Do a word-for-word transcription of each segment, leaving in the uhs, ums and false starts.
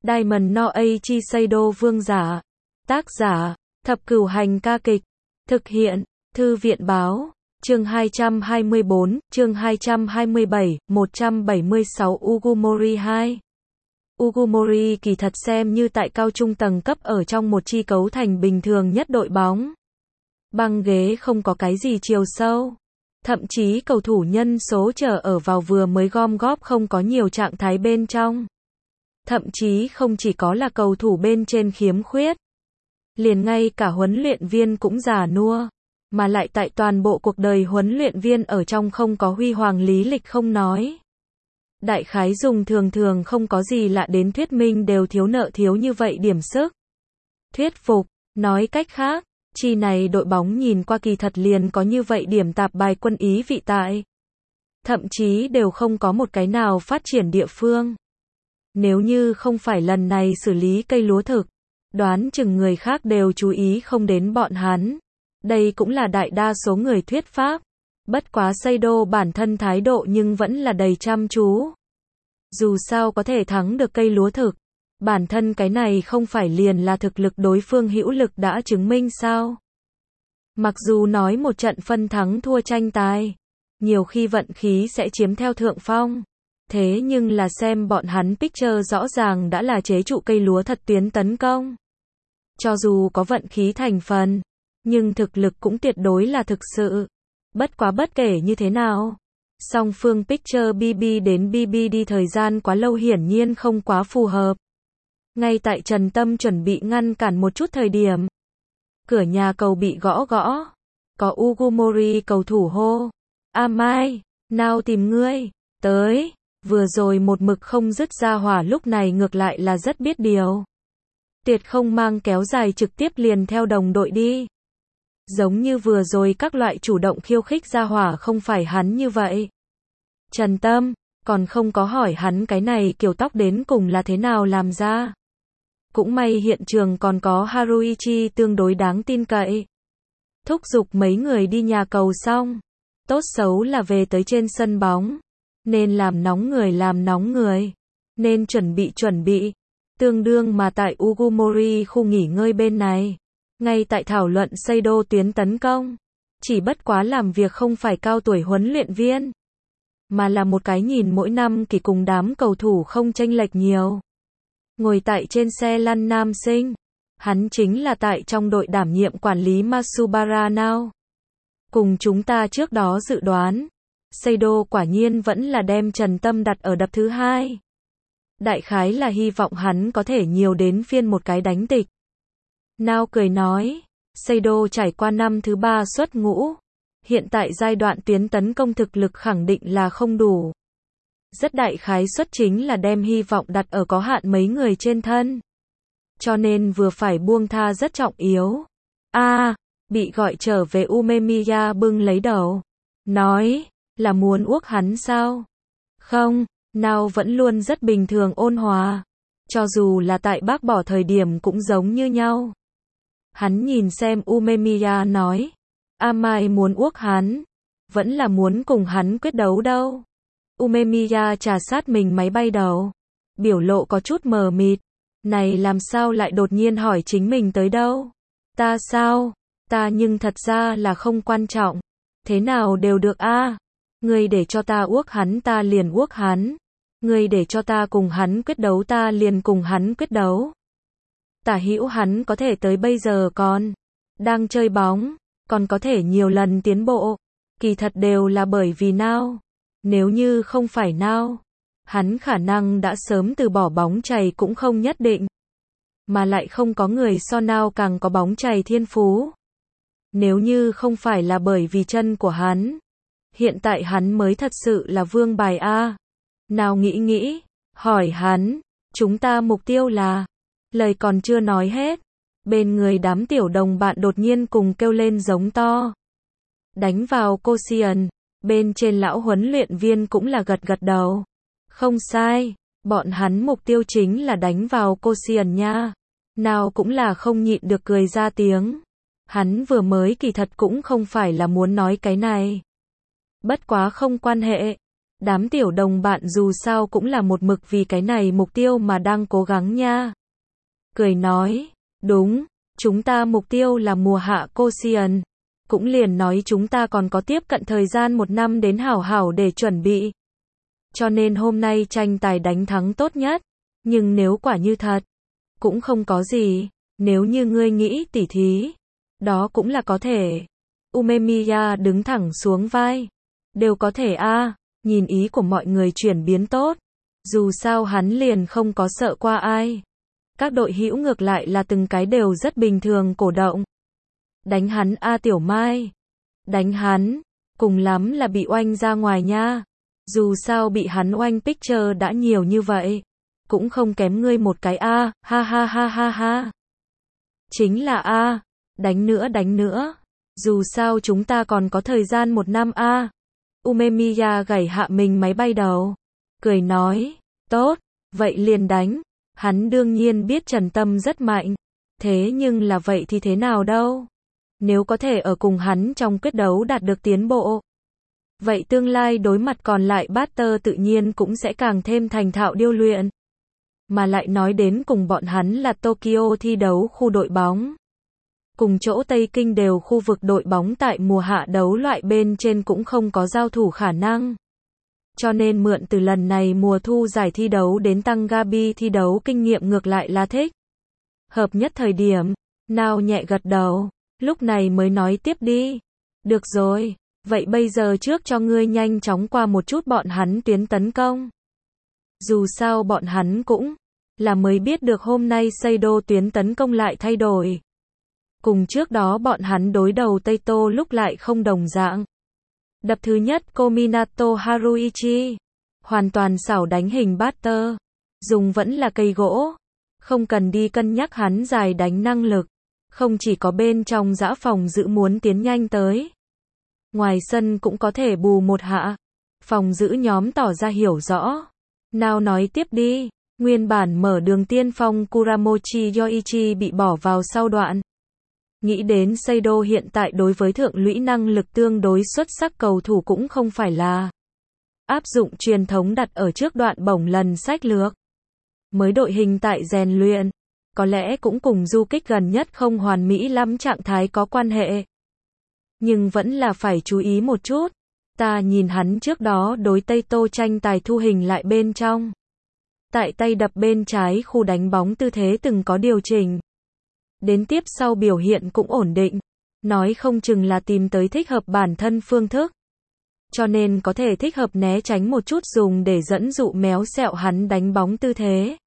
Diamond no Aichi Seido vương giả. Tác giả, Thập Cửu Hành ca kịch. Thực hiện, Thư viện báo. Chương hai trăm hai mươi bốn, chương hai trăm hai mươi bảy, một trăm bảy mươi sáu Ugumori hai. Ugumori kỳ thật xem như tại cao trung tầng cấp ở trong một chi cấu thành bình thường nhất đội bóng. Băng ghế không có cái gì chiều sâu. Thậm chí cầu thủ nhân số chờ ở vào vừa mới gom góp không có nhiều trạng thái bên trong. Thậm chí không chỉ có là cầu thủ bên trên khiếm khuyết. Liền ngay cả huấn luyện viên cũng già nua. Mà lại tại toàn bộ cuộc đời huấn luyện viên ở trong không có huy hoàng lý lịch không nói. Đại khái dùng thường thường không có gì lạ đến thuyết minh đều thiếu nợ thiếu như vậy điểm sức. Thuyết phục, nói cách khác, chi này đội bóng nhìn qua kỳ thật liền có như vậy điểm tạp bài quân ý vị tại. Thậm chí đều không có một cái nào phát triển địa phương. Nếu như không phải lần này xử lý cây lúa thực, đoán chừng người khác đều chú ý không đến bọn hắn. Đây cũng là đại đa số người thuyết pháp. Bất quá Seido bản thân thái độ nhưng vẫn là đầy chăm chú. Dù sao có thể thắng được cây lúa thực, bản thân cái này không phải liền là thực lực đối phương hữu lực đã chứng minh sao. Mặc dù nói một trận phân thắng thua tranh tài, nhiều khi vận khí sẽ chiếm theo thượng phong. Thế nhưng là xem bọn hắn picture rõ ràng đã là chế trụ cây lúa thật tuyến tấn công. Cho dù có vận khí thành phần, nhưng thực lực cũng tuyệt đối là thực sự. Bất quá bất kể như thế nào, song phương picture bê bê đến bê bê đi thời gian quá lâu hiển nhiên không quá phù hợp. Ngay tại Trần Tâm chuẩn bị ngăn cản một chút thời điểm, cửa nhà cầu bị gõ gõ. Có Ugumori cầu thủ hô. Amai, nào tìm ngươi, tới. Vừa rồi một mực không dứt ra hỏa lúc này ngược lại là rất biết điều. Tuyệt không mang kéo dài trực tiếp liền theo đồng đội đi. Giống như vừa rồi các loại chủ động khiêu khích ra hỏa không phải hắn như vậy. Trần Tâm, còn không có hỏi hắn cái này kiểu tóc đến cùng là thế nào làm ra. Cũng may hiện trường còn có Haruichi tương đối đáng tin cậy. Thúc giục mấy người đi nhà cầu xong. Tốt xấu là về tới trên sân bóng. Nên làm nóng người làm nóng người. Nên chuẩn bị chuẩn bị. Tương đương mà tại Ugumori khu nghỉ ngơi bên này. Ngay tại thảo luận Seido tuyến tấn công. Chỉ bất quá làm việc không phải cao tuổi huấn luyện viên. Mà là một cái nhìn mỗi năm kỳ cùng đám cầu thủ không chênh lệch nhiều. Ngồi tại trên xe lăn nam sinh. Hắn chính là tại trong đội đảm nhiệm quản lý Matsubara Now. Cùng chúng ta trước đó dự đoán. Seido quả nhiên vẫn là đem Trần Tâm đặt ở đập thứ hai. Đại khái là hy vọng hắn có thể nhiều đến phiên một cái đánh tịch. Now cười nói, Seido trải qua năm thứ ba xuất ngũ. Hiện tại giai đoạn tuyến tấn công thực lực khẳng định là không đủ. Rất đại khái suất chính là đem hy vọng đặt ở có hạn mấy người trên thân. Cho nên vừa phải buông tha rất trọng yếu. A, à, bị gọi trở về Umemiya bưng lấy đầu. Nói, là muốn uốc hắn sao? Không, nào vẫn luôn rất bình thường ôn hòa. Cho dù là tại bác bỏ thời điểm cũng giống như nhau. Hắn nhìn xem Umemiya nói. Amai muốn uốc hắn. Vẫn là muốn cùng hắn quyết đấu đâu. Umemiya trà sát mình máy bay đầu. Biểu lộ có chút mờ mịt. Này làm sao lại đột nhiên hỏi chính mình tới đâu? Ta sao? Ta nhưng thật ra là không quan trọng. Thế nào đều được a. À? Ngươi để cho ta uốc hắn ta liền uốc hắn. Ngươi để cho ta cùng hắn quyết đấu ta liền cùng hắn quyết đấu. Tả hữu hắn có thể tới bây giờ còn đang chơi bóng, còn có thể nhiều lần tiến bộ. Kỳ thật đều là bởi vì Now. Nếu như không phải Now, hắn khả năng đã sớm từ bỏ bóng chày cũng không nhất định. Mà lại không có người so Now càng có bóng chày thiên phú. Nếu như không phải là bởi vì chân của hắn, hiện tại hắn mới thật sự là vương bài A. Nào nghĩ nghĩ, hỏi hắn, chúng ta mục tiêu là, lời còn chưa nói hết. Bên người đám tiểu đồng bạn đột nhiên cùng kêu lên giống to. Đánh vào Koshien, bên trên lão huấn luyện viên cũng là gật gật đầu. Không sai, bọn hắn mục tiêu chính là đánh vào Koshien nha. Nào cũng là không nhịn được cười ra tiếng. Hắn vừa mới kỳ thật cũng không phải là muốn nói cái này. Bất quá không quan hệ. Đám tiểu đồng bạn dù sao cũng là một mực vì cái này mục tiêu mà đang cố gắng nha. Cười nói, đúng, chúng ta mục tiêu là mùa hạ Cosian. Cũng liền nói chúng ta còn có tiếp cận thời gian một năm đến hảo hảo để chuẩn bị. Cho nên hôm nay tranh tài đánh thắng tốt nhất. Nhưng nếu quả như thật, cũng không có gì. Nếu như ngươi nghĩ tỉ thí, đó cũng là có thể. Umemiya đứng thẳng xuống vai. Đều có thể a, à, nhìn ý của mọi người chuyển biến tốt. Dù sao hắn liền không có sợ qua ai. Các đội hữu ngược lại là từng cái đều rất bình thường cổ động. Đánh hắn a Tiểu Mai. Đánh hắn, cùng lắm là bị oanh ra ngoài nha. Dù sao bị hắn oanh picture đã nhiều như vậy. Cũng không kém ngươi một cái a, ha ha ha ha ha. Chính là a, đánh nữa đánh nữa. Dù sao chúng ta còn có thời gian một năm a. Umemiya gảy hạ mình máy bay đầu. Cười nói, tốt, vậy liền đánh. Hắn đương nhiên biết Trần Tâm rất mạnh. Thế nhưng là vậy thì thế nào đâu. Nếu có thể ở cùng hắn trong quyết đấu đạt được tiến bộ. Vậy tương lai đối mặt còn lại Butter tự nhiên cũng sẽ càng thêm thành thạo điêu luyện. Mà lại nói đến cùng bọn hắn là Tokyo thi đấu khu đội bóng. Cùng chỗ Tây Kinh đều khu vực đội bóng tại mùa hạ đấu loại bên trên cũng không có giao thủ khả năng. Cho nên mượn từ lần này mùa thu giải thi đấu đến tăng Gabi thi đấu kinh nghiệm ngược lại là thích. Hợp nhất thời điểm, Nào nhẹ gật đầu, lúc này mới nói tiếp đi. Được rồi, vậy bây giờ trước cho ngươi nhanh chóng qua một chút bọn hắn tuyến tấn công. Dù sao bọn hắn cũng là mới biết được hôm nay Seido tuyến tấn công lại thay đổi. Cùng trước đó bọn hắn đối đầu Tây Tô lúc lại không đồng dạng. Đập thứ nhất Kominato Haruichi, hoàn toàn xảo đánh hình Butter, dùng vẫn là cây gỗ, không cần đi cân nhắc hắn dài đánh năng lực, không chỉ có bên trong dã phòng giữ muốn tiến nhanh tới. Ngoài sân cũng có thể bù một hạ, phòng giữ nhóm tỏ ra hiểu rõ. Nào nói tiếp đi, nguyên bản mở đường tiên phong Kuramochi Yoichi bị bỏ vào sau đoạn. Nghĩ đến Seido hiện tại đối với thượng lũy năng lực tương đối xuất sắc cầu thủ cũng không phải là áp dụng truyền thống đặt ở trước đoạn bổng lần sách lược. Mới đội hình tại rèn luyện, có lẽ cũng cùng du kích gần nhất không hoàn mỹ lắm trạng thái có quan hệ. Nhưng vẫn là phải chú ý một chút. Ta nhìn hắn trước đó đối Tây Tô tranh tài thu hình lại bên trong. Tại tay đập bên trái khu đánh bóng tư thế từng có điều chỉnh. Đến tiếp sau biểu hiện cũng ổn định. Nói không chừng là tìm tới thích hợp bản thân phương thức. Cho nên có thể thích hợp né tránh một chút dùng để dẫn dụ méo xẹo hắn đánh bóng tư thế.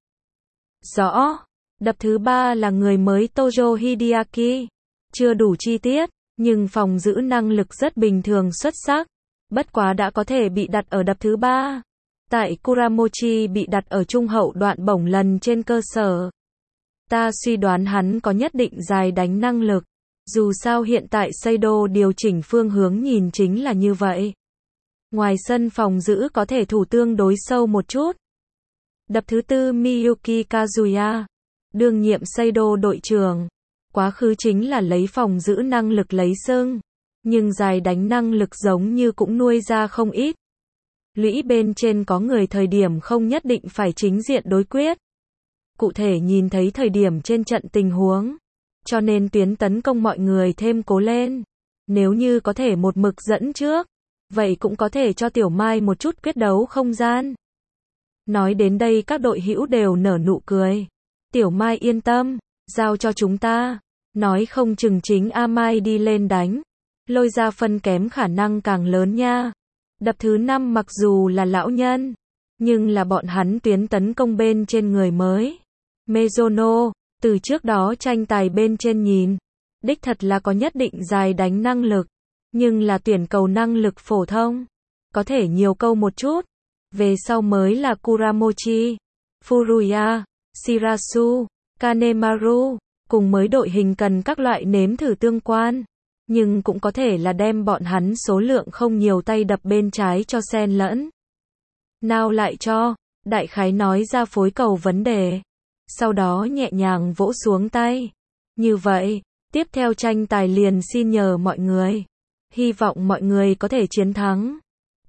Rõ. Đập thứ ba là người mới Tojo Hideaki. Chưa đủ chi tiết, nhưng phòng giữ năng lực rất bình thường xuất sắc. Bất quá đã có thể bị đặt ở đập thứ ba. Tại Kuramochi bị đặt ở trung hậu đoạn bổng lần trên cơ sở. Ta suy đoán hắn có nhất định dài đánh năng lực. Dù sao hiện tại Seido điều chỉnh phương hướng nhìn chính là như vậy. Ngoài sân phòng giữ có thể thủ tương đối sâu một chút. Đập thứ tư Miyuki Kazuya. Đương nhiệm Seido đội trưởng. Quá khứ chính là lấy phòng giữ năng lực lấy sưng. Nhưng dài đánh năng lực giống như cũng nuôi ra không ít. Lũy bên trên có người thời điểm không nhất định phải chính diện đối quyết. Cụ thể nhìn thấy thời điểm trên trận tình huống. Cho nên tuyến tấn công mọi người thêm cố lên. Nếu như có thể một mực dẫn trước, vậy cũng có thể cho Tiểu Mai một chút quyết đấu không gian. Nói đến đây các đội hữu đều nở nụ cười. Tiểu Mai yên tâm, giao cho chúng ta. Nói không chừng chính A Mai đi lên đánh. Lôi ra phân kém khả năng càng lớn nha. Đập thứ năm mặc dù là lão nhân, nhưng là bọn hắn tuyến tấn công bên trên người mới. Mezono, từ trước đó tranh tài bên trên nhìn, đích thật là có nhất định dài đánh năng lực, nhưng là tuyển cầu năng lực phổ thông, có thể nhiều câu một chút. Về sau mới là Kuramochi, Furuya, Shirasu, Kanemaru, cùng mới đội hình cần các loại nếm thử tương quan. Nhưng cũng có thể là đem bọn hắn số lượng không nhiều tay đập bên trái cho xen lẫn. Nào lại cho, đại khái nói ra phối cầu vấn đề. Sau đó nhẹ nhàng vỗ xuống tay. Như vậy, tiếp theo tranh tài liền xin nhờ mọi người. Hy vọng mọi người có thể chiến thắng.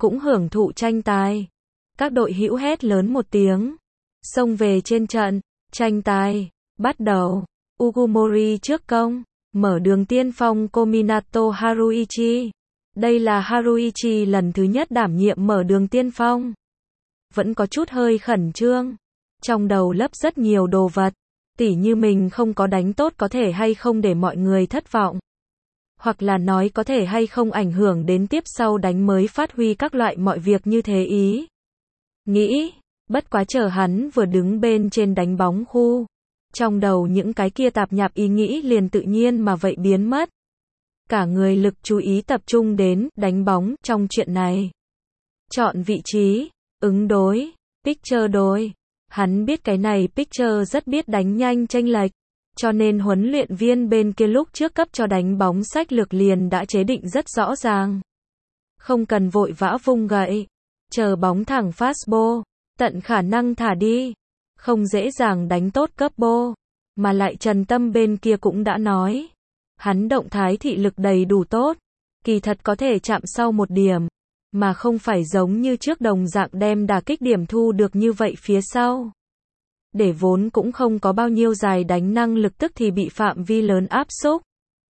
cũng hưởng thụ tranh tài. Các đội hữu hét lớn một tiếng, xông về trên trận, tranh tài bắt đầu. Ugumori trước công, mở đường tiên phong Kominato Haruichi. Đây là Haruichi lần thứ nhất đảm nhiệm mở đường tiên phong. Vẫn có chút hơi khẩn trương, trong đầu lấp rất nhiều đồ vật, tỉ như mình không có đánh tốt có thể hay không để mọi người thất vọng. Hoặc là nói có thể hay không ảnh hưởng đến tiếp sau đánh mới phát huy các loại mọi việc như thế ý. Nghĩ, bất quá chờ hắn vừa đứng bên trên đánh bóng khu. Trong đầu những cái kia tạp nhạp ý nghĩ liền tự nhiên mà vậy biến mất. Cả người lực chú ý tập trung đến đánh bóng trong chuyện này. Chọn vị trí, ứng đối, Pitcher đối. Hắn biết cái này Pitcher rất biết đánh nhanh chênh lệch. Cho nên huấn luyện viên bên kia lúc trước cấp cho đánh bóng sách lược liền đã chế định rất rõ ràng. Không cần vội vã vung gậy. Chờ bóng thẳng fastball, tận khả năng thả đi. Không dễ dàng đánh tốt cấp bô. Mà lại Trần Tâm bên kia cũng đã nói. Hắn động thái thị lực đầy đủ tốt. Kỳ thật có thể chạm sau một điểm. Mà không phải giống như trước đồng dạng đem đả kích điểm thu được như vậy phía sau. Để vốn cũng không có bao nhiêu dài đánh năng lực tức thì bị phạm vi lớn áp xúc.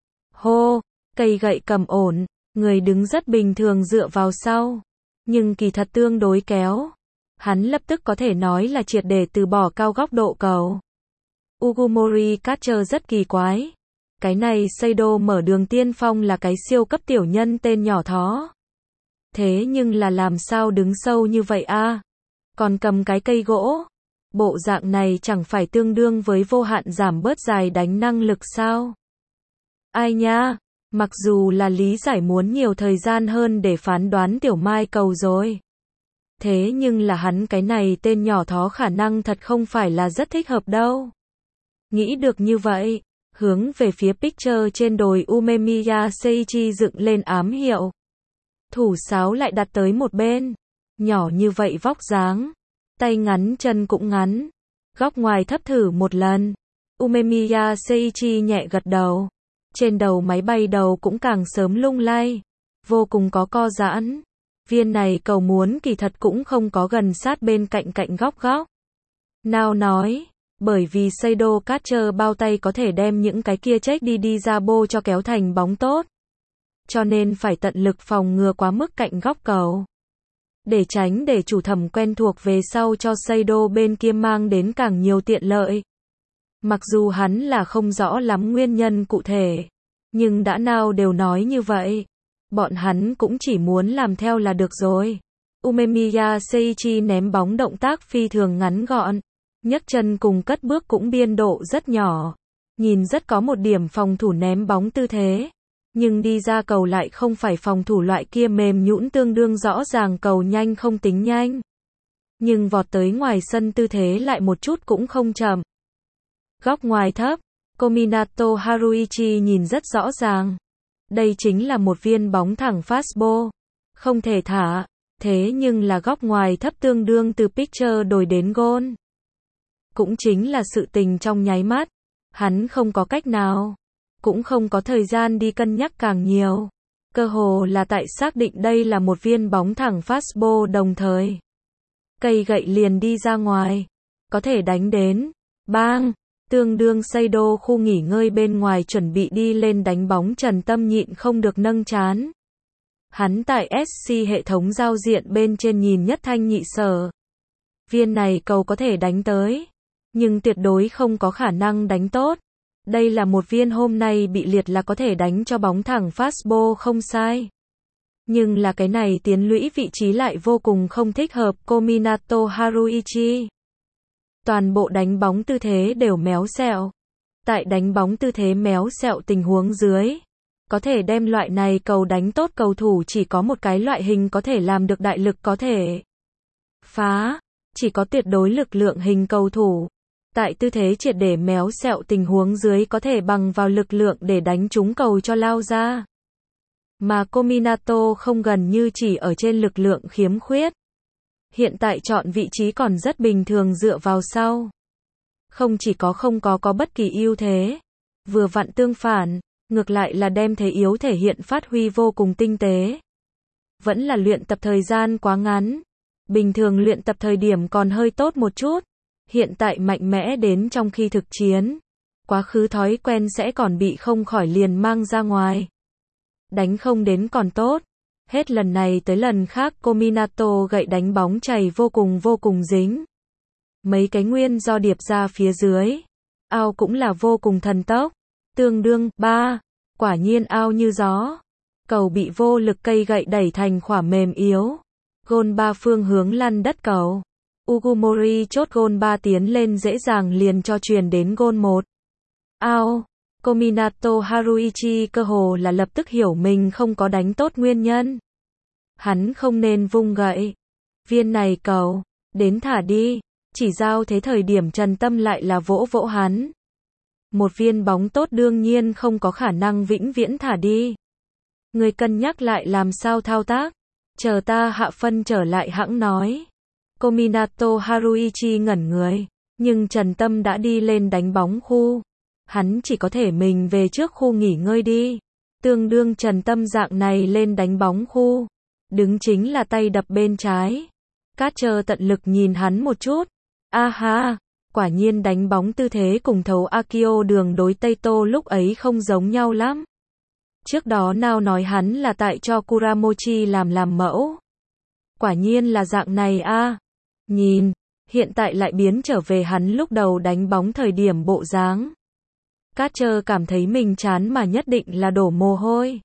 Hô, cây gậy cầm ổn, người đứng rất bình thường dựa vào sau. Nhưng kỳ thật tương đối kéo. Hắn lập tức có thể nói là triệt để từ bỏ cao góc độ cầu. Ugumori catcher rất kỳ quái. Cái này Seido mở đường tiên phong là cái siêu cấp tiểu nhân tên nhỏ thó. Thế nhưng là làm sao đứng sâu như vậy a? Còn cầm cái cây gỗ. Bộ dạng này chẳng phải tương đương với vô hạn giảm bớt dài đánh năng lực sao? Ai nha, mặc dù là lý giải muốn nhiều thời gian hơn để phán đoán tiểu mai cầu rồi. Thế nhưng là hắn cái này tên nhỏ thó khả năng thật không phải là rất thích hợp đâu. Nghĩ được như vậy, hướng về phía Pitcher trên đồi Umemiya Seiichi dựng lên ám hiệu. Thủ sáo lại đặt tới một bên. Nhỏ như vậy vóc dáng. Tay ngắn chân cũng ngắn. Góc ngoài thấp thử một lần. Umemiya Seiichi nhẹ gật đầu. Trên đầu máy bay đầu cũng càng sớm lung lay. Vô cùng có co giãn. Viên này cầu muốn kỳ thật cũng không có gần sát bên cạnh cạnh góc góc. Nào nói, bởi vì Seido catcher bao tay có thể đem những cái kia check đi đi ra bô cho kéo thành bóng tốt. Cho nên phải tận lực phòng ngừa quá mức cạnh góc cầu. Để tránh để chủ thẩm quen thuộc về sau cho Seido bên kia mang đến càng nhiều tiện lợi. Mặc dù hắn là không rõ lắm nguyên nhân cụ thể. Nhưng đã nào đều nói như vậy. Bọn hắn cũng chỉ muốn làm theo là được rồi. Umemiya Seiichi ném bóng động tác phi thường ngắn gọn. Nhấc chân cùng cất bước cũng biên độ rất nhỏ. Nhìn rất có một điểm phòng thủ ném bóng tư thế. Nhưng đi ra cầu lại không phải phòng thủ loại kia mềm nhũn tương đương rõ ràng cầu nhanh không tính nhanh. Nhưng vọt tới ngoài sân tư thế lại một chút cũng không chậm. Góc ngoài thấp, Kominato Haruichi nhìn rất rõ ràng. Đây chính là một viên bóng thẳng fastball. Không thể thả, thế nhưng là góc ngoài thấp tương đương từ pitcher đổi đến goal. Cũng chính là sự tình trong nháy mắt. Hắn không có cách nào. Cũng không có thời gian đi cân nhắc càng nhiều. Cơ hồ là tại xác định đây là một viên bóng thẳng fastball đồng thời. Cây gậy liền đi ra ngoài. Có thể đánh đến. Bang! Tương đương Seido khu nghỉ ngơi bên ngoài chuẩn bị đi lên đánh bóng Trần Tâm nhịn không được nâng trán. Hắn tại ét xê hệ thống giao diện bên trên nhìn nhất thanh nhị sở. Viên này cầu có thể đánh tới. Nhưng tuyệt đối không có khả năng đánh tốt. Đây là một viên hôm nay bị liệt là có thể đánh cho bóng thẳng fastball không sai. Nhưng là cái này tiến lũy vị trí lại vô cùng không thích hợp Kominato Haruichi. Toàn bộ đánh bóng tư thế đều méo xẹo. Tại đánh bóng tư thế méo xẹo tình huống dưới. Có thể đem loại này cầu đánh tốt cầu thủ chỉ có một cái loại hình có thể làm được đại lực có thể phá. Chỉ có tuyệt đối lực lượng hình cầu thủ. Tại tư thế triệt để méo xẹo tình huống dưới có thể bằng vào lực lượng để đánh trúng cầu cho lao ra. Mà Kominato không gần như chỉ ở trên lực lượng khiếm khuyết. Hiện tại chọn vị trí còn rất bình thường dựa vào sau. Không chỉ có không có có bất kỳ ưu thế. Vừa vặn tương phản, ngược lại là đem thế yếu thể hiện phát huy vô cùng tinh tế. Vẫn là luyện tập thời gian quá ngắn. Bình thường luyện tập thời điểm còn hơi tốt một chút. Hiện tại mạnh mẽ đến trong khi thực chiến. Quá khứ thói quen sẽ còn bị không khỏi liền mang ra ngoài. Đánh không đến còn tốt. Hết lần này tới lần khác cô Minato gậy đánh bóng chày vô cùng vô cùng dính. Mấy cái nguyên do điệp ra phía dưới. Ao cũng là vô cùng thần tốc. Tương đương, ba. Quả nhiên ao như gió. Cầu bị vô lực cây gậy đẩy thành khỏa mềm yếu. Gôn ba phương hướng lăn đất cầu. Ugumori chốt gôn ba tiến lên dễ dàng liền cho truyền đến gôn một. Ao. Cô Minato Haruichi cơ hồ là lập tức hiểu mình không có đánh tốt nguyên nhân. Hắn không nên vung gậy. Viên này cầu. Đến thả đi. Chỉ giao thế thời điểm Trần Tâm lại là vỗ vỗ hắn. Một viên bóng tốt đương nhiên không có khả năng vĩnh viễn thả đi. Người cân nhắc lại làm sao thao tác. Chờ ta hạ phân trở lại hãng nói. Cô Minato Haruichi ngẩn người. Nhưng Trần Tâm đã đi lên đánh bóng khu. Hắn chỉ có thể mình về trước khu nghỉ ngơi đi. Tương đương Trần Tâm dạng này lên đánh bóng khu. Đứng chính là tay đập bên trái. Cát chờ tận lực nhìn hắn một chút. A ha, quả nhiên đánh bóng tư thế cùng thấu Akio đường đối Tây Tô lúc ấy không giống nhau lắm. Trước đó nào nói hắn là tại cho Kuramochi làm làm mẫu. Quả nhiên là dạng này a. À. Nhìn, hiện tại lại biến trở về hắn lúc đầu đánh bóng thời điểm bộ dáng. Cát chờ cảm thấy mình chán mà nhất định là đổ mồ hôi.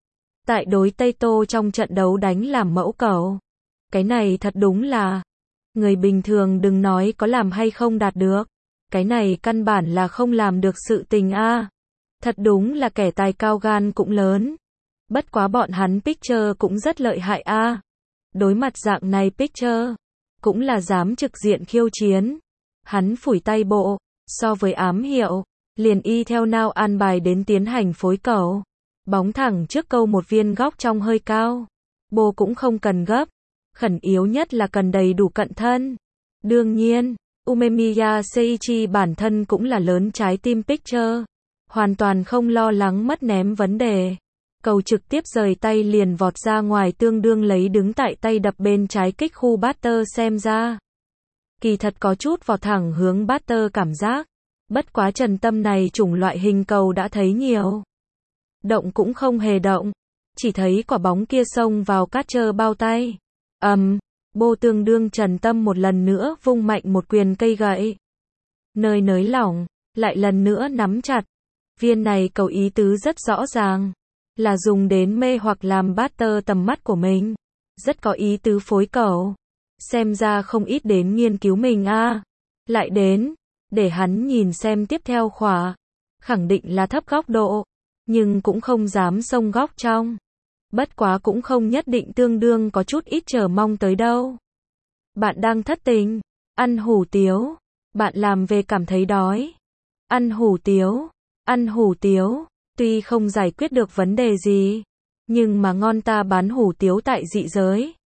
Tại đối Tây Tô trong trận đấu đánh làm mẫu cầu. Cái này thật đúng là, người bình thường đừng nói có làm hay không đạt được. Cái này căn bản là không làm được sự tình a. À. Thật đúng là kẻ tài cao gan cũng lớn. Bất quá bọn hắn Picture cũng rất lợi hại a. À. Đối mặt dạng này Picture, cũng là dám trực diện khiêu chiến. Hắn phủi tay bộ, so với ám hiệu, liền y theo nào an bài đến tiến hành phối cầu. Bóng thẳng trước câu một viên góc trong hơi cao. Bồ cũng không cần gấp. Khẩn yếu nhất là cần đầy đủ cận thân. Đương nhiên, Umemiya Seiichi bản thân cũng là lớn trái tim Picture. Hoàn toàn không lo lắng mất ném vấn đề. Cầu trực tiếp rời tay liền vọt ra ngoài tương đương lấy đứng tại tay đập bên trái kích khu batter xem ra. Kỳ thật có chút vọt thẳng hướng batter cảm giác. Bất quá Trần Tâm này chủng loại hình cầu đã thấy nhiều. Động cũng không hề động. Chỉ thấy quả bóng kia xông vào catcher bao tay. Ầm, um, bô tương đương Trần Tâm một lần nữa vung mạnh một quyền cây gậy. Nơi nới lỏng, lại lần nữa nắm chặt. Viên này cầu ý tứ rất rõ ràng. Là dùng đến mê hoặc làm batter tầm mắt của mình. Rất có ý tứ phối cầu. Xem ra không ít đến nghiên cứu mình a. À. Lại đến, để hắn nhìn xem tiếp theo khỏa. Khẳng định là thấp góc độ. Nhưng cũng không dám xông góc trong. Bất quá cũng không nhất định tương đương có chút ít chờ mong tới đâu. Bạn đang thất tình, ăn hủ tiếu, bạn làm về cảm thấy đói. Ăn hủ tiếu, ăn hủ tiếu, tuy không giải quyết được vấn đề gì, nhưng mà ngon ta bán hủ tiếu tại dị giới.